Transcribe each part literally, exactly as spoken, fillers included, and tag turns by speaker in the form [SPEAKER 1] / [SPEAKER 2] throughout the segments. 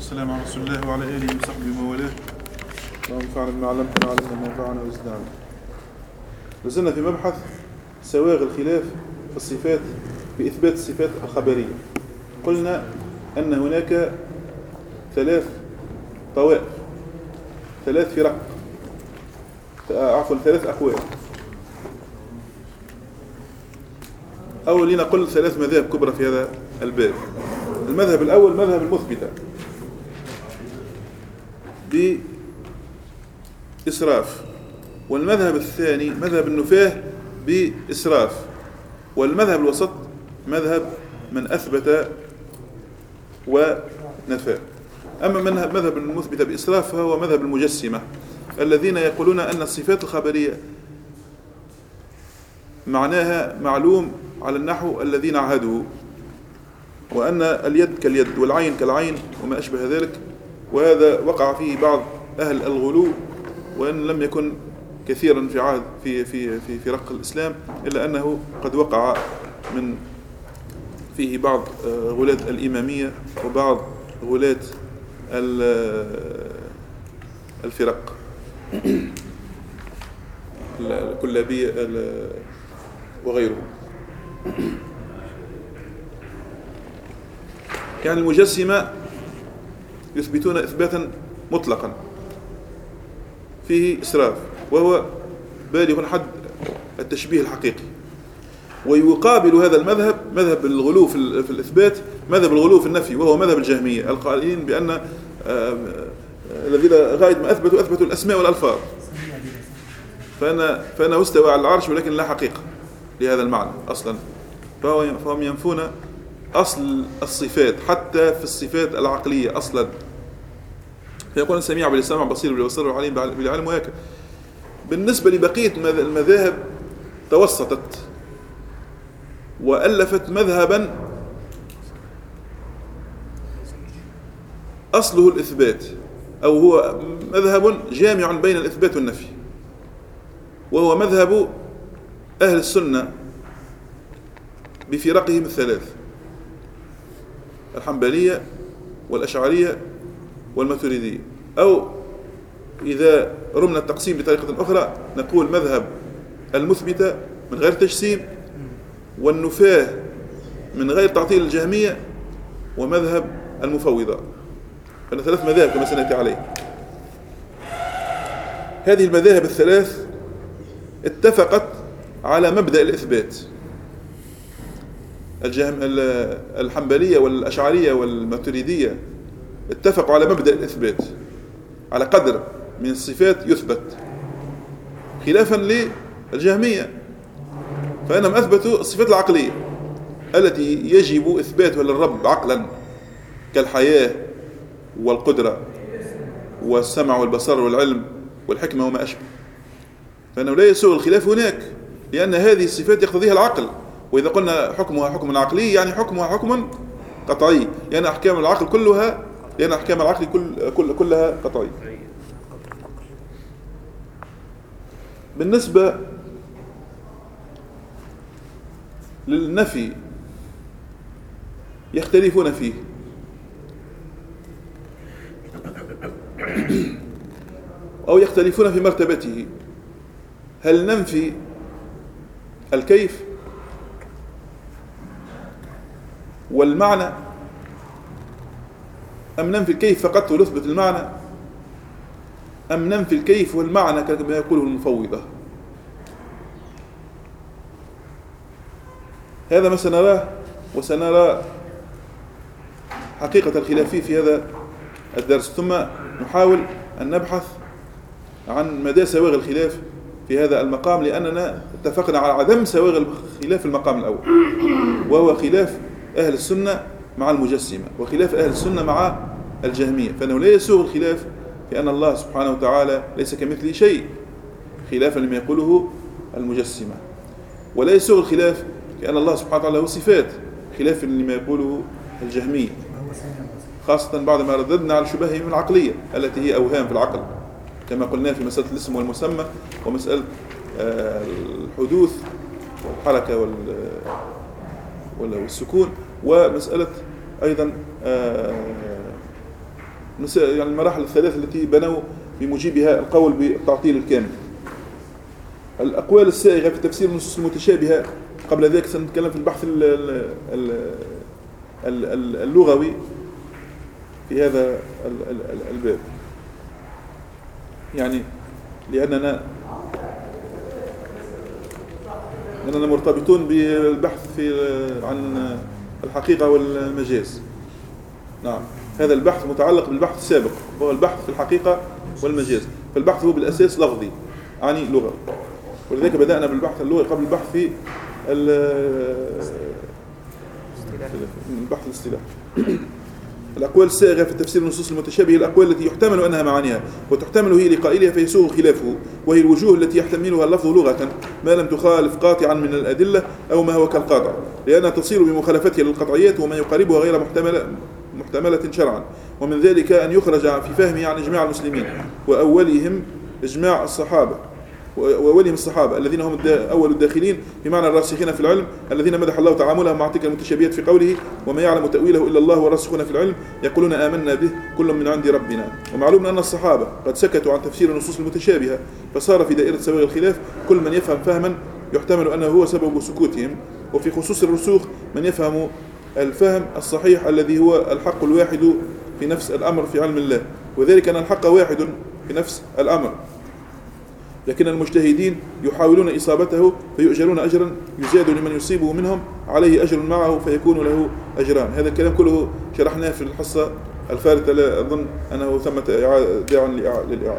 [SPEAKER 1] والسلام على رسول الله وعلى آله وصحبه وموالاه. اللهم انفعنا بما علمتنا وعلمنا ما ينفعنا وزدنا علما. لازلنا في مبحث سواغ الخلاف في الصفات بإثبات الصفات الخبرية. قلنا أن هناك ثلاث طوائف، ثلاث فرق، عفوا ثلاث أقوال. أول لنقل ثلاث مذاهب كبرى في هذا الباب. المذهب الأول مذهب المثبتة بإسراف، والمذهب الثاني مذهب النفاه بإسراف، والمذهب الوسط مذهب من أثبت ونفى. أما مذهب المثبتة بإسراف فهو مذهب المجسمة الذين يقولون أن الصفات الخبرية معناها معلوم على النحو الذين عهدوا، وأن اليد كاليد والعين كالعين وما أشبه ذلك. وهذا وقع فيه بعض أهل الغلو، وأن لم يكن كثيرا في عهد في في في في رق الإسلام، إلا أنه قد وقع من فيه بعض غلاة الإمامية وبعض غلاة الفرق الكلابية وغيره. يعني المجسمة يثبتون إثباتا مطلقا فيه إسراف، وهو بالغ حد التشبيه الحقيقي. ويقابل هذا المذهب مذهب الغلو في الإثبات مذهب الغلو في النفي، وهو مذهب الجهمية القائلين بأن الذين غاية ما أثبتوا أثبتوا الأسماء والألفاظ، فأنا فأنا استوى على العرش ولكن لا حقيقة لهذا المعنى أصلا. فهم ينفون أصل الصفات حتى في الصفات العقلية أصلا. فيقول سميع بالسمع بصير بالبصر وعليم بالعلم. وهكذا بالنسبة لبقية المذاهب توسطت وألفت مذهبا أصله الإثبات، أو هو مذهب جامع بين الإثبات والنفي، وهو مذهب أهل السنة بفرقهم الثلاث: الحنبلية والأشعرية والماتريدية، أو إذا رمنا التقسيم بطريقة أخرى نقول مذهب المثبتة من غير تجسيم، والنفاه من غير تعطيل الجهمية، ومذهب المفوضة. فإن ثلاث مذاهب كما سنأتي عليه. هذه المذاهب الثلاث اتفقت على مبدأ الإثبات. الحنبلية والأشعرية والماتريدية اتفقوا على مبدأ الإثبات، على قدر من الصفات يثبت، خلافا للجهمية فإنهم أثبتوا الصفات العقلية التي يجب إثباتها للرب عقلا، كالحياة والقدرة والسمع والبصر والعلم والحكمة وما أشبه. فإنه لا يسوغ الخلاف هناك، لأن هذه الصفات يقتضيها العقل. وإذا قلنا حكمها حكم عقلي يعني حكمها حكم قطعي، يعني أحكام العقل كلها لأن أحكام العقل كل كل كلها قطعية. بالنسبة للنفي يختلفون فيه. أو يختلفون في مرتبته. هل ننفي الكيف والمعنى، أم ننفي الكيف فقط ونثبت المعنى، أم ننفي الكيف والمعنى كما يقوله المفوضة؟ هذا ما سنراه، وسنرى حقيقة الخلاف في هذا الدرس، ثم نحاول أن نبحث عن مدى سواغ الخلاف في هذا المقام، لأننا اتفقنا على عدم سواغ الخلاف في المقام الأول، وهو خلاف أهل السنة مع المجسمة، وخلاف أهل السنة مع الجهمية. فإنه لا يسوغ الخلاف في أن الله سبحانه وتعالى ليس كمثله شيء، خلافا لما يقوله المجسمة، ولا يسوغ الخلاف في أن الله سبحانه وتعالى له صفات، خلافا لما يقوله الجهمية، خاصة بعد ما رددنا على شبههم العقلية التي هي أوهام في العقل، كما قلنا في مسألة الاسم والمسمى، ومسألة الحدوث والحركة والسكون، ومسألة أيضا يعني المراحل الثلاث التي بنوا بموجبها القول بالتعطيل الكامل. الأقوال السائغة في تفسير النصوص المتشابهة، قبل ذلك سنتكلم في البحث اللغوي في هذا الباب، يعني لأننا لأننا مرتبطون بالبحث في عن الحقيقة والمجاز. نعم، هذا البحث متعلق بالبحث السابق وهو البحث في الحقيقة والمجاز، فالبحث هو بالأساس لفظي يعني لغة، ولذلك بدأنا بالبحث اللغوي قبل البحث في البحث الاصطلاحي. الأقوال السائغة في تفسير النصوص المتشابهة الأقوال التي يحتمل أنها معانيها وتحتمل هي لقائلها فيسوغ خلافه، وهي الوجوه التي يحتملها اللفظ لغة ما لم تخالف قاطعا من الأدلة أو ما هو كالقاطع، لأنها تصير بمخالفتها للقطعيات وما يقاربها غير محتملة محتملة شرعا، ومن ذلك أن يخرج في فهمه عن إجماع المسلمين وأولهم إجماع الصحابة وأولهم الصحابة الذين هم أول الداخلين بمعنى الراسخين في العلم الذين مدح الله تعاملهم مع تلك المتشابهات في قوله وما يعلم تأويله إلا الله والراسخون في العلم يقولون آمنا به كل من عند ربنا. ومعلوم أن الصحابة قد سكتوا عن تفسير النصوص المتشابهة، فصار في دائرة سواغ الخلاف كل من يفهم فهما يحتمل أنه هو سبب سكوتهم، وفي خصوص الرسوخ من يفهم الفهم الصحيح الذي هو الحق الواحد في نفس الأمر في علم الله، وذلك أن الحق واحد في نفس الأمر، لكن المجتهدين يحاولون إصابته فيؤجرون أجرا يزاد لمن يصيبه منهم عليه أجر معه فيكون له أجران. هذا الكلام كله شرحناه في الحصة الفارطة، لا أظن أنه ثمة داع للإعادة.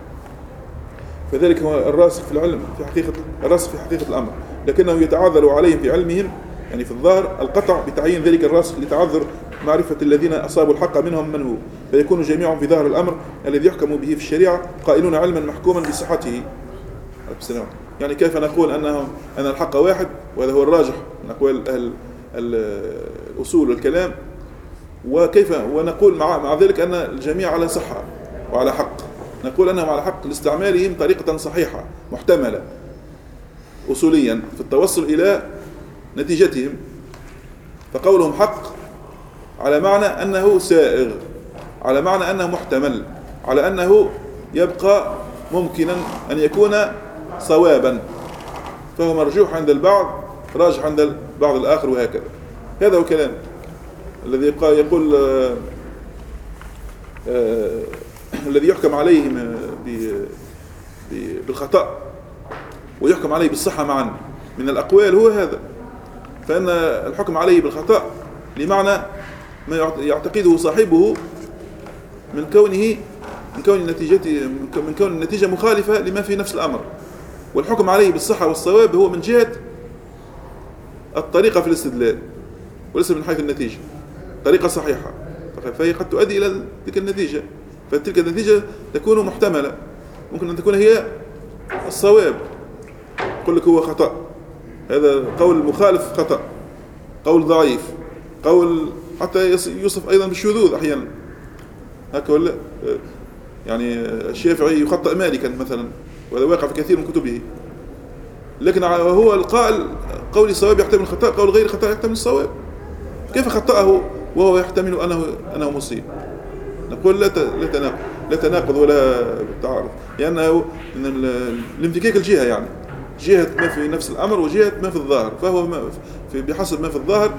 [SPEAKER 1] فذلك هو الراسخ في العلم في حقيقة الراسخ في حقيقة الأمر، لكنه يتعذر عليهم في علمهم يعني في الظاهر القطع بتعيين ذلك الراسخ لتعذر معرفة الذين أصابوا الحق منهم من هو، فيكون جميعهم في ظاهر الأمر الذي يحكم به في الشريعة قائلون علما محكوما بصحته. يعني كيف نقول أنه أن الحق واحد، وهذا هو الراجح من أقوال أهل الأصول والكلام، وكيف ونقول مع مع ذلك أن الجميع على صحة وعلى حق، نقول أنهم على حق لاستعمالهم طريقة صحيحة محتملة أصوليا في التوصل إلى نتيجتهم، فقولهم حق على معنى أنه سائغ، على معنى أنه محتمل، على أنه يبقى ممكنا أن يكون صوابا، فهو مرجوح عند البعض راجح عند البعض الآخر، وهكذا. هذا هو كلام الذي يبقى يقول آه آه الذي يحكم عليه بالخطأ ويحكم عليه بالصحة معا من الأقوال هو هذا، فإن الحكم عليه بالخطأ لمعنى ما يعتقده صاحبه من كونه من كون النتيجة من كون النتيجة مخالفة لما في نفس الأمر، والحكم عليه بالصحة والصواب هو من جهة الطريقة في الاستدلال وليس من حيث النتيجة، طريقة صحيحة فهي قد تؤدي إلى تلك النتيجة، فتلك النتيجة تكون محتملة، ممكن أن تكون هي الصواب، يقول لك هو خطأ، هذا قول مخالف خطأ، قول ضعيف، قول حتى يوصف أيضا بالشذوذ أحيانا هكذا ولا يعني الشافعي يخطئ مالكا مثلا، وهذا واقع في كثير من كتبه، لكن هو القائل قولي صواب يحتمل الخطأ، قول غير خطأ يحتمل الصواب، كيف خطأه وهو يحتمل أنه أنه مصيب؟ نقول لا لا تناقض لا تناقض ولا تعارض، لأنه يعني الانفكاك الجهة يعني جهة ما في نفس الأمر وجهة ما في الظاهر، فهو ما في بحسب ما في الظاهر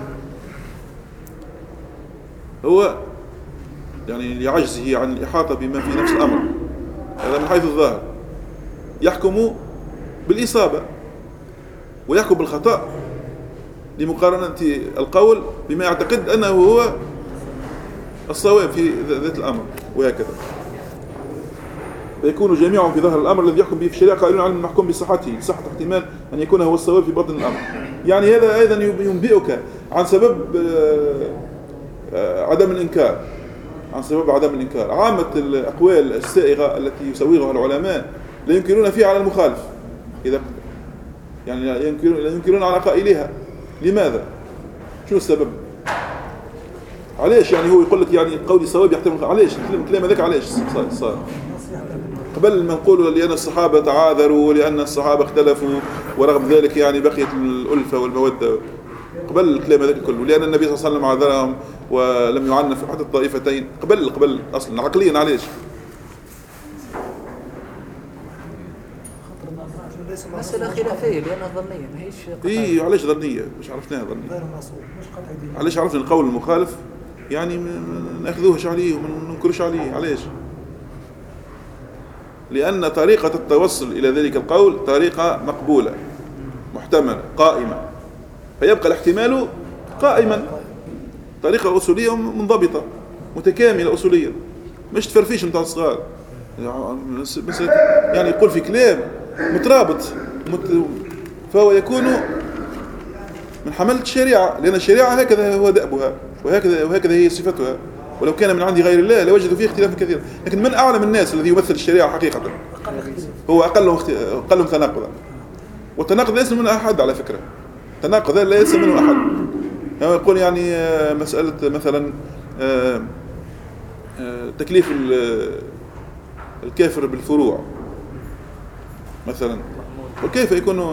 [SPEAKER 1] هو يعني لعجزه عن الإحاطة بما في نفس الأمر، هذا من حيث الظاهر يحكم بالإصابة ويحكم بالخطأ لمقارنة القول بما يعتقد أنه هو الصواب في ذات الأمر، وهكذا. فيكون جميعهم في ظاهر الأمر الذي يحكم به في الشريعة قائلون على المحكوم بصحته، صحة احتمال أن يكون هو الصواب في باطن الأمر. يعني هذا أيضا ينبئك عن سبب عدم الإنكار، عن سبب عدم الإنكار. عامة الأقوال السائغة التي يسوغها العلماء لا ينكرون فيها على المخالف، إذا يعني لا ينكرون, لا ينكرون على قائلها. لماذا؟ شو السبب؟ علاش يعني هو يقول لك يعني قولي صواب يحتمل، علاش الكلام هذاك علاش صار؟ قبل ما نقول لأن الصحابة تعاذروا ولأن الصحابة اختلفوا ورغم ذلك يعني بقيت الألفة والمودة، قبل الكلام هذاك كله، لأن النبي صلى الله عليه وسلم عذرهم ولم يعنف أحد الطائفتين قبل قبل أصلا عقليا. علاش؟
[SPEAKER 2] مسألة خلافية لأنها ظنية ما هيش قطعية.
[SPEAKER 1] إيه علاش ظنية؟ مش عرفناها ظنية. علاش عرفنا القول المخالف يعني ما ناخذوهش عليه وما ننكرش عليه. علاش؟ لأن طريقة التوصل إلى ذلك القول طريقة مقبولة محتملة قائمة، فيبقى الاحتمال قائما. طريقة أصولية منضبطة متكاملة أصولية، مش تفرفيش متاع الصغار يعني يقول في كلام مترابط مت... فهو يكون من حملة الشريعة، لأن الشريعة هكذا هو دأبها وهكذا وهكذا هي صفتها، ولو كان من عند غير الله لوجدوا فيه اختلافا كثيرا. لكن من أعلم الناس الذي يمثل الشريعة حقيقة هو أقلهم أقلهم تناقضا، والتناقض ليس من أحد على فكرة، تناقض لا ليس منه أحد. يعني يقول يعني مسألة مثلا تكليف الكافر بالفروع مثلا، وكيف يكون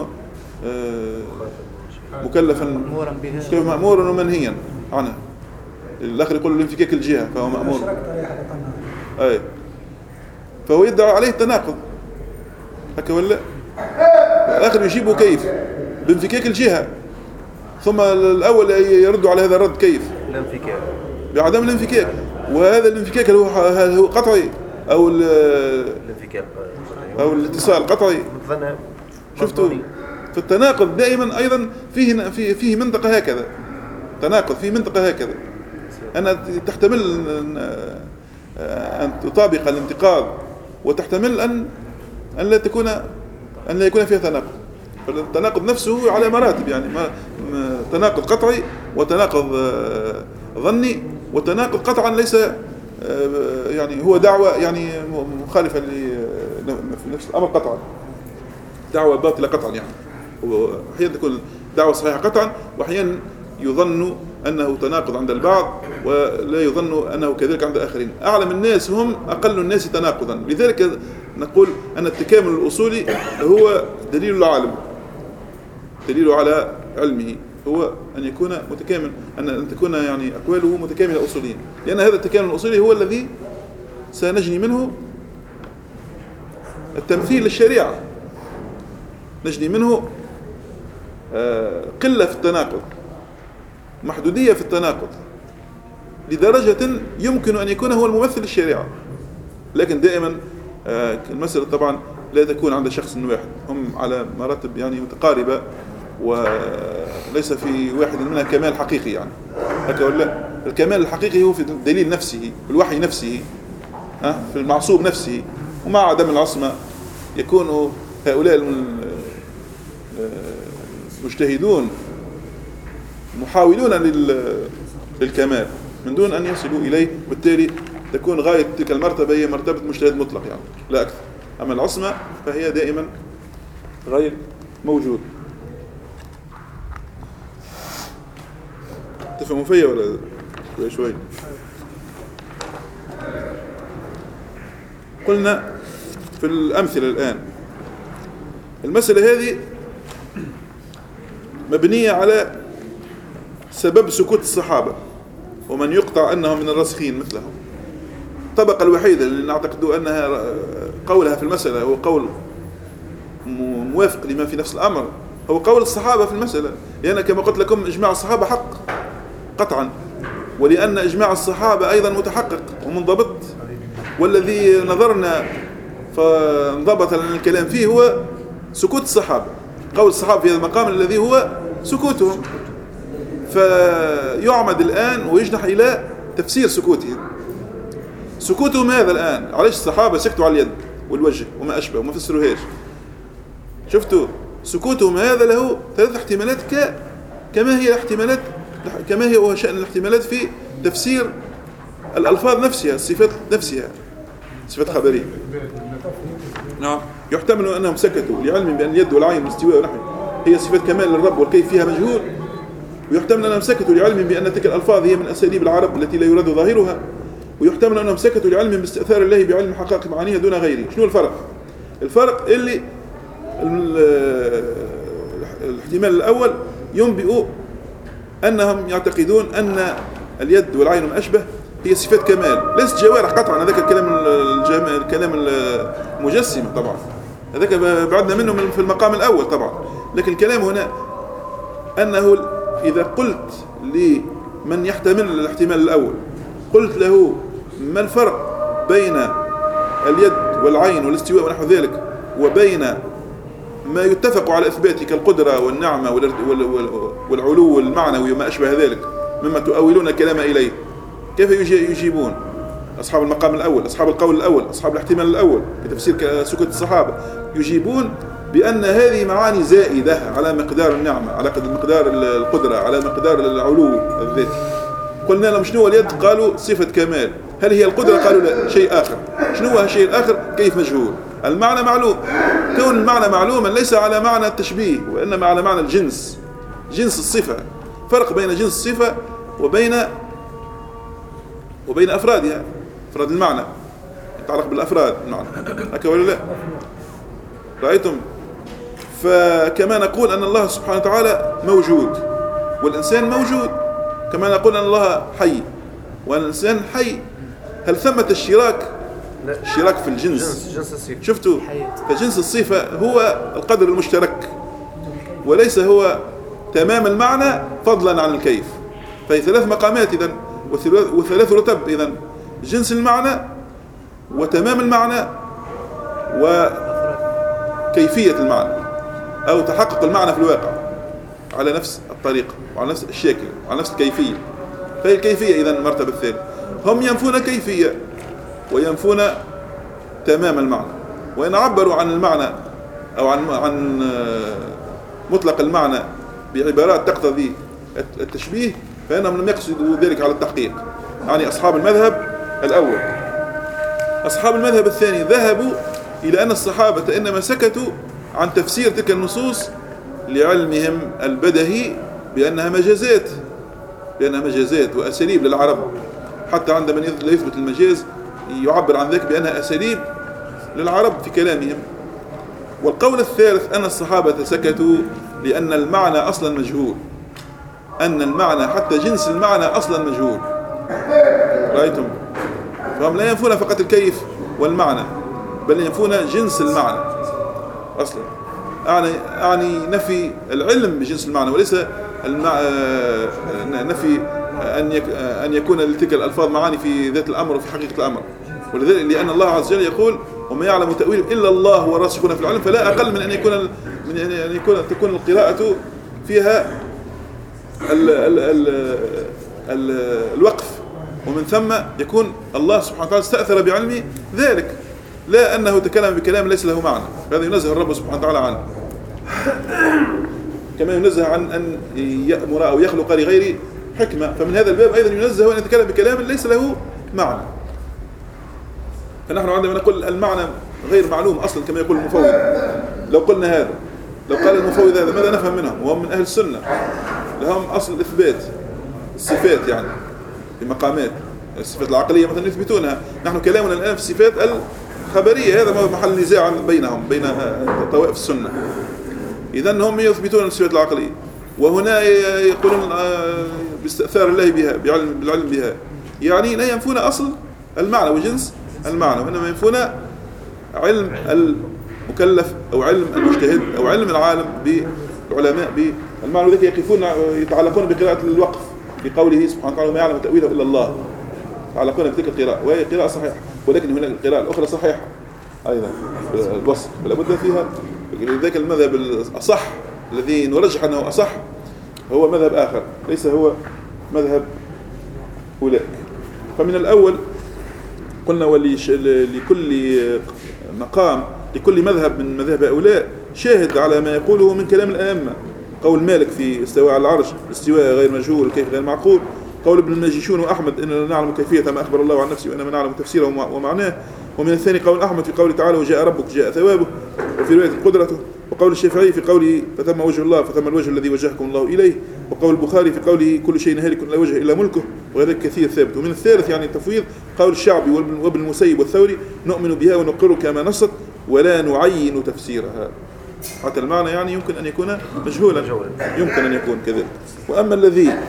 [SPEAKER 1] مكلفا كيف مأمورا ومنهيا عنه. الآخر يقول الانفكاك الجهة فهو مأمور، أي فهو يدعى عليه التناقض هكا ولا الآخر يجيبه كيف بانفكاك الجهة، ثم الأول يرد على هذا الرد كيف
[SPEAKER 3] الانفكاك
[SPEAKER 1] بعدم الانفكاك، وهذا الانفكاك هو هو قطعي أو
[SPEAKER 3] الانفكاك
[SPEAKER 1] أو الاتصال قطعي. شفتوا في التناقض دائما أيضا فيه فيه فيه منطقة هكذا، تناقض فيه منطقة هكذا أن تحتمل أن تطابق الانتقاض، وتحتمل أن أن لا تكون أن لا يكون فيها تناقض. فالتناقض نفسه على مراتب، يعني تناقض قطعي وتناقض ظني وتناقض قطعا ليس يعني هو دعوة يعني مخالفة لنفس الأمر قطعا، دعوة باطلة قطعا. يعني أحيانا تكون دعوة صحيحة قطعا، وأحيانا يظن أنه تناقض عند البعض ولا يظن أنه كذلك عند الآخرين. أعلم الناس هم أقل الناس تناقضا، لذلك نقول أن التكامل الأصولي هو دليل العالم، دليل على علمه هو أن يكون متكامل، أن تكون يعني أقواله متكاملة أصوليا، لأن هذا التكامل الأصولي هو الذي سنجني منه التمثيل للشريعة، نجني منه قلة في التناقض، محدودية في التناقض، لدرجة يمكن أن يكون هو الممثل للشريعة. لكن دائما المسألة طبعا لا تكون عند شخص واحد، هم على مراتب يعني متقاربة، وليس في واحد منها كمال حقيقي يعني هكذا ولا. الكمال الحقيقي هو في الدليل نفسه، في الوحي نفسه، في المعصوم نفسه، ومع عدم العصمة يكون هؤلاء المجتهدون محاولون للكمال من دون أن يصلوا إليه، بالتالي تكون غاية تلك المرتبة هي مرتبة مجتهد مطلق يعني لا أكثر. أما العصمة فهي دائما غير موجود. تفهموا فيا ولا شوي شوي؟ قلنا في الأمثلة الآن المسألة هذه مبنية على سبب سكوت الصحابة ومن يقطع أنهم من الراسخين مثلهم. الطبقة الوحيدة اللي نعتقد أنها قولها في المسألة هو قول موافق لما في نفس الأمر هو قول الصحابة في المسألة، لأن كما قلت لكم إجماع الصحابة حق قطعا، ولأن إجماع الصحابة أيضا متحقق ومنضبط، والذي نظرنا فانضبط لنا الكلام فيه هو سكوت الصحابة، قول الصحابة في هذا المقام الذي هو سكوتهم، فيعمد الآن ويجنح إلى تفسير سكوتهم. سكوتهم هذا الآن علاش الصحابة سكتوا على اليد والوجه وما أشبه وما فسروهاش؟ شفتوا سكوتهم هذا له ثلاث احتمالات ك... كما هي الاحتمالات كما هي هو شأن الاحتمالات في تفسير الألفاظ نفسها، الصفات نفسها، صفات خبرية. نعم، يحتمل أنهم سكتوا لعلم بأن اليد والعين والاستواء ونحو هي صفات كمال للرب والكيف فيها مجهول، ويحتمل أنهم سكتوا لعلم بأن تلك الألفاظ هي من أساليب العرب التي لا يراد ظاهرها، ويحتمل أنهم سكتوا لعلم باستئثار الله بعلم حقائق معانيها دون غيره. شنو الفرق؟ الفرق اللي الاحتمال الأول ينبئ أنهم يعتقدون أن اليد والعين وما أشبه هي صفات كمال، ليست جوارح قطعا. هذاك الكلام الجام... الكلام المجسم طبعا، هذاك بعدنا منه في المقام الأول طبعا. لكن الكلام هنا أنه إذا قلت لمن يحتمل الاحتمال الأول، قلت له ما الفرق بين اليد والعين والاستواء ونحو ذلك وبين ما يتفق على إثباته كالقدرة والنعمة والعلو المعنوي وما أشبه ذلك مما تؤولون الكلام إليه، كيف يجيبون أصحاب المقام الأول، أصحاب القول الأول، أصحاب الاحتمال الأول في تفسير سكوت الصحابة؟ يجيبون بأن هذه معاني زائدة على مقدار النعمة، على مقدار القدرة، على مقدار العلو الذاتي. قلنا لهم شنو اليد؟ قالوا صفة كمال. هل هي القدرة؟ قالوا لا، شيء آخر. شنو هو الشيء الآخر؟ كيف مجهول. المعنى معلوم، كون المعنى معلوما ليس على معنى التشبيه وإنما على معنى الجنس، جنس الصفة. فرق بين جنس الصفة وبين وبين أفرادها، أفراد المعنى يتعلق بالأفراد المعنى، هكذا ولا لا؟ رأيتم؟ فكما نقول أن الله سبحانه وتعالى موجود والإنسان موجود، كما نقول أن الله حي والإنسان حي. هل ثمة اشتراك؟ اشتراك في الجنس،
[SPEAKER 3] جنس الصفة.
[SPEAKER 1] شفتوا؟ فجنس الصفة هو القدر المشترك وليس هو تمام المعنى فضلا عن الكيف. فهي ثلاث مقامات إذن وثلاث رتب إذن: جنس المعنى وتمام المعنى وكيفية المعنى أو تحقق المعنى في الواقع على نفس الطريقة وعلى نفس الشكل وعلى نفس الكيفية. فهي الكيفية إذن المرتبة الثانية. هم ينفون كيفية وينفون تمام المعنى، وإن عبروا عن المعنى أو عن عن مطلق المعنى بعبارات تقتضي التشبيه فإنهم لم يقصدوا ذلك على التحقيق. يعني أصحاب المذهب الأول. أصحاب المذهب الثاني ذهبوا إلى أن الصحابة إنما سكتوا عن تفسير تلك النصوص لعلمهم البدهي بأنها مجازات، بأنها مجازات وأساليب للعرب، حتى عندما لا يثبت المجاز يعبر عن ذلك بأنها أساليب للعرب في كلامهم. والقول الثالث أن الصحابة سكتوا لأن المعنى أصلا مجهول، أن المعنى حتى جنس المعنى أصلا مجهول. رأيتم؟ فهم لا ينفون فقط الكيف والمعنى بل ينفون جنس المعنى أصلا. أعني, أعني نفي العلم بجنس المعنى وليس المع... نفي أن, يك... أن يكون لتلك الألفاظ معاني في ذات الأمر وفي حقيقة الأمر. ولذلك لأن الله عز وجل يقول وما يعلم تأويله إلا الله والراسخون في العلم، فلا أقل من أن يكون من أن يكون تكون القراءة فيها ال... ال... ال... ال... الوقف، ومن ثم يكون الله سبحانه وتعالى استأثر بعلمه ذلك، لا أنه تكلم بكلام ليس له معنى. هذا ينزه الرب سبحانه وتعالى عنه، كما ينزه عن أن يأمر أو يخلق لغير حكمة. فمن هذا الباب أيضا ينزه أن يتكلم بكلام ليس له معنى. فنحن عندما نقول المعنى غير معلوم أصلا كما يقول المفوض، لو قلنا هذا، لو قال المفوض هذا ماذا نفهم منهم؟ وهم من أهل السنة لهم أصل الإثبات الصفات، يعني في مقامات الصفات العقلية مثلا يثبتونها. نحن كلامنا الآن في الصفات الخبرية، هذا محل نزاع بينهم بين طوائف السنة. إذن هم يثبتون الصفات العقلية، وهنا يقولون باستئثار الله بها، بعلم بالعلم بها، يعني لا ينفون أصل المعنى وجنس المعنى، وإنما ينفون علم المكلف أو علم المجتهد أو علم العالم بالعلماء بالمعنى. وذلك يقفون يتعلقون بقراءة الوقف في قوله سبحانه وتعالى ما يعلم تأويله إلا الله، يتعلقون بتلك القراءة، وهي قراءة صحيحة، ولكن هناك القراءة الأخرى صحيحة أيضا الوصف، فلا بد فيها. لذلك المذهب الأصح الذي نرجح أنه أصح هو مذهب آخر، ليس هو مذهب أولئك. فمن الأول قلنا ولكل مقام لكل مذهب من مذهب هؤلاء شاهد على ما يقوله من كلام الأئمة. قول مالك في استواء على العرش الاستواء غير مجهول كيف غير معقول. قول ابن الماجشون وأحمد إننا نعلم كيفية ما أخبر الله عن نفسه وإنما نعلم تفسيره ومعناه. ومن الثاني قول أحمد في قوله تعالى وجاء ربك جاء ثوابه، وفي رواية قدرته. وقول الشافعي في قوله فثم وجه الله فثم الوجه الذي وجهكم الله إليه. وقول البخاري في قوله كل شيء هالك لا وجه إلا ملكه، وهذا كثير ثابت. ومن الثالث يعني التفويض قول الشعبي وابن المسيب والثوري نؤمن بها ونقر كما نصت ولا نعين تفسيرها. حتى المعنى يعني يمكن أن يكون مجهولا، يمكن أن يكون كذلك. وأما الذي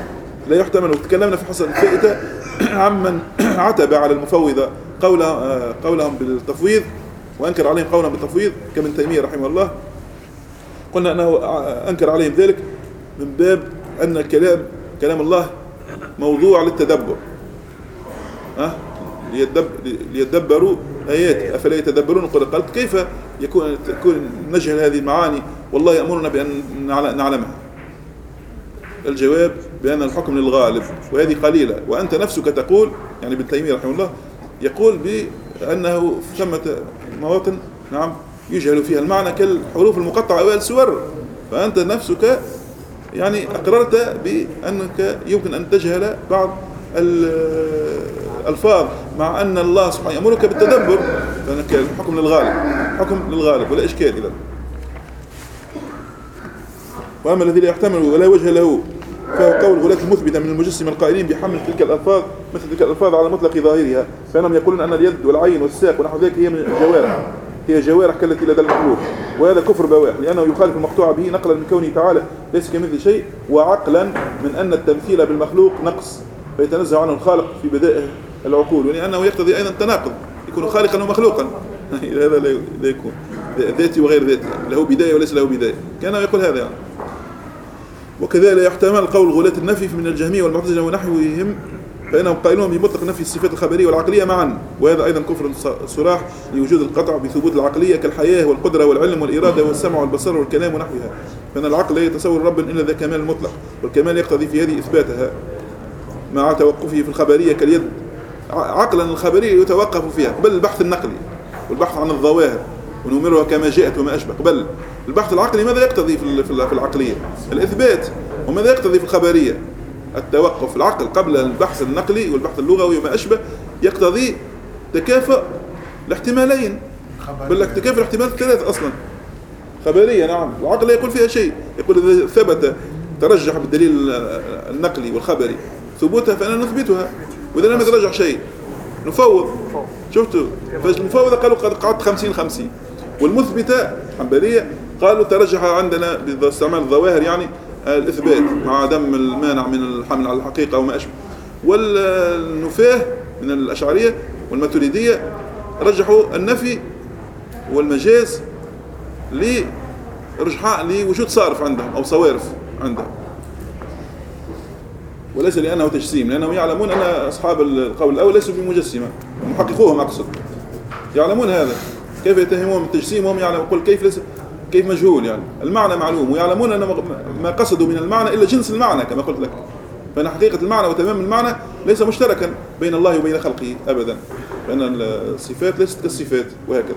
[SPEAKER 1] لا يحتمل. وتكلمنا في حصة الفائتة عمن عتب على المفوضة قولها قولهم بالتفويض وأنكر عليهم قولهم بالتفويض كابن تيمية رحمه الله. قلنا أنه أنكر عليهم ذلك من باب أن الكلام كلام الله موضوع للتدبر، أه؟ ليتدبروا آياته أفلا يتدبرون القرآن. قالت كيف يكون تكون نجهل هذه المعاني والله يأمرنا بأن نعلمها؟ الجواب بأن الحكم للغالب، وهذه قليلة. وأنت نفسك تقول، يعني ابن تيمية رحمه الله يقول بأنه ثمة مواطن نعم يجهل فيها المعنى كالحروف المقطعة أو السور، فأنت نفسك يعني أقررت بأنك يمكن أن تجهل بعض الألفاظ مع أن الله سبحانه يأمرك بالتدبر، فأنك الحكم للغالب، حكم للغالب ولا إشكال إذا. وأما الذي لا يحتمل ولا وجه له فهو قول غلاة المثبتة من المجسمة القائلين بحمل تلك الألفاظ مثل تلك الألفاظ على مطلق ظاهرها، فإنهم يقولون أن اليد والعين والساق ونحو ذلك هي من الجوارح، هي جوارح كالتي لدى المخلوق، وهذا كفر بواح لأنه يخالف المقطوع به نقلا من كونه تعالى ليس كمثل شيء، وعقلا من أن التمثيل بالمخلوق نقص فيتنزه عنه الخالق في بدائه العقول، ولأنه يقتضي أيضا التناقض، يكون خالقا ومخلوقا هذا لا يكون ذاتي وغير ذاتي، له بداية وليس له بداية، كان يقول هذا يعني. وكذلك يحتمل قول غلاة النفي من الجهمية والمعتزلة ونحوهم، فإنهم قائلون بمطلق نفي الصفات الخبرية والعقلية معا، وهذا أيضا كفر صراح لوجود القطع بثبوت العقلية كالحياة والقدرة والعلم والإرادة والسمع والبصر والكلام ونحوها، فإن العقل لا يتصور ربا إلا ذا كمال مطلق، والكمال يقتضي في هذه إثباتها مع توقفه في الخبرية كاليد. عقلا الخبرية يتوقف فيها بل البحث النقلي والبحث عن الظواهر ونمرها كما جاءت وما أشبه، بل البحث العقلي ماذا يقتضي في العقلية؟ الإثبات. وماذا يقتضي في الخبرية؟ التوقف. العقل قبل البحث النقلي والبحث اللغوي وما أشبه يقتضي تكافؤ الاحتمالين، بل تكافؤ الاحتمال الثلاث أصلا. خبرية نعم العقل لا يقول فيها شيء، يقول إذا ثبت ترجح بالدليل النقلي والخبري ثبوتها فأنا نثبتها، وإذا لم يترجح شيء نفوض. شفتوا؟ فالمفوضة قالوا قد قعدت خمسين خمسين، والمثبتة حنبلية قالوا ترجح عندنا باستعمال الظواهر يعني الإثبات مع عدم المانع من الحمل على الحقيقة وما أشبه. والنفاه من الأشعرية والماتريدية رجحوا النفي والمجاز لرجحاء لوجود صارف عندهم أو صوارف عندهم، وليس لأنه تجسيم، لأنهم يعلمون أن أصحاب القول الأول ليسوا بمجسمة، محققوهم أقصد يعلمون هذا. كيف يتهمون بالتجسيم وهم يعلمون؟ يقول كيف ليس كيف مجهول، يعني المعنى معلوم، ويعلمون أن ما قصدوا من المعنى إلا جنس المعنى كما قلت لك، فإن حقيقة المعنى وتمام المعنى ليس مشتركا بين الله وبين خلقه أبدا، فإن الصفات ليست كالصفات وهكذا.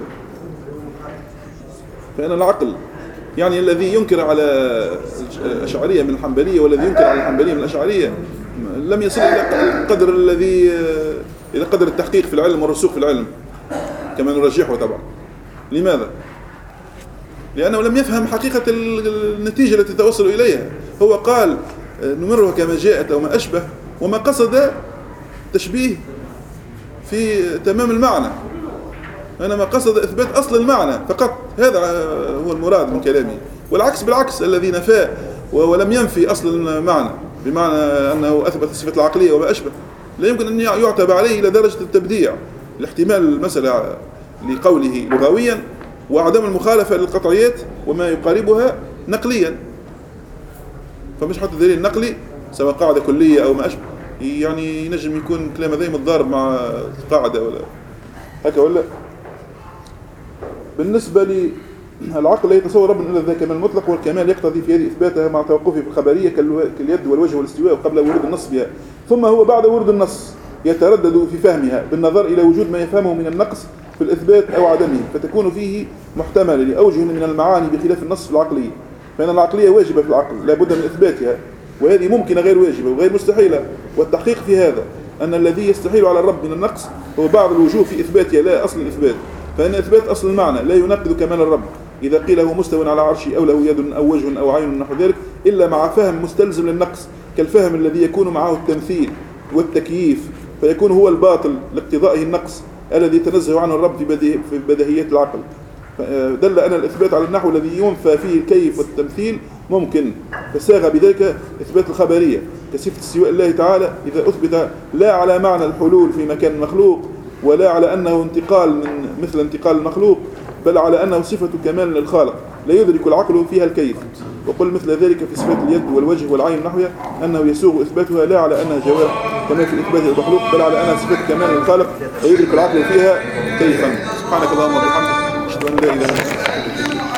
[SPEAKER 1] فإن العقل يعني الذي ينكر على الأشعرية من الحنبلية والذي ينكر على الحنبلية من الأشعرية لم يصل إلى القدر الذي إلى قدر التحقيق في العلم والرسوخ في العلم كما نرجحه طبعا. لماذا؟ لأنه لم يفهم حقيقة النتيجة التي توصل إليها. هو قال نمرها كما جاءت أو ما أشبه، وما قصد تشبيه في تمام المعنى، إنما قصد إثبات أصل المعنى فقط، هذا هو المراد من كلامه. والعكس بالعكس، الذي نفى ولم ينفي أصل المعنى بمعنى أنه أثبت الصفات العقلية وما أشبه لا يمكن أن يعتب عليه إلى درجة التبديع، الاحتمال المسألة لقوله لغويا وعدم المخالفة للقطعيات وما يقاربها نقليا. فمش حتى دليل نقلي سواء قاعدة كلية أو ما أشبه، يعني ينجم يكون كلام ذي متضارب مع القاعدة ولا هكا ولا. بالنسبة للعقل لا يتصور رب إلا ذا كمال مطلق، والكمال يقتضي في هذه إثباتها مع توقفه في الخبرية كاليد والوجه والاستواء قبل ورود النص بها، ثم هو بعد ورود النص يتردد في فهمها بالنظر إلى وجود ما يفهمه من النقص في الإثبات أو عدمه، فتكون فيه محتملة لأوجه من المعاني بخلاف النص في العقلية. فإن العقلية واجبة في العقل لا بد من إثباتها، وهذه ممكنة غير واجبة وغير مستحيلة. والتحقيق في هذا أن الذي يستحيل على الرب من النقص هو بعض الوجوه في إثباتها لا أصل الإثبات، فإن إثبات أصل المعنى لا ينقض كمال الرب إذا قيل هو مستوى على عرشه أو له يد أو وجه أو عين نحو ذلك، إلا مع فهم مستلزم للنقص كالفهم الذي يكون معه التمثيل والتكييف، فيكون هو الباطل لاقتضائه النقص الذي يتنزه عنه الرب في بديهيات العقل. دل أن الإثبات على النحو الذي ينفى فيه الكيف والتمثيل ممكن، فساغ بذلك إثبات الخبرية. كصفة استواء الله تعالى إذا أثبت لا على معنى الحلول في مكان مخلوق ولا على أنه انتقال من مثل انتقال المخلوق، بل على أنه صفة كمال للخالق لا يدرك العقل فيها الكيف. وقل مثل ذلك في صفات اليد والوجه والعين نحوها أنه يسوغ إثباتها لا على أنها جوارح كما في إثبات المخلوق، بل على أنها صفة كمال للخالق لا يدرك العقل فيها كيفا. سبحانك اللهم وبحمدك أشهد أن لا إله إلا أنت.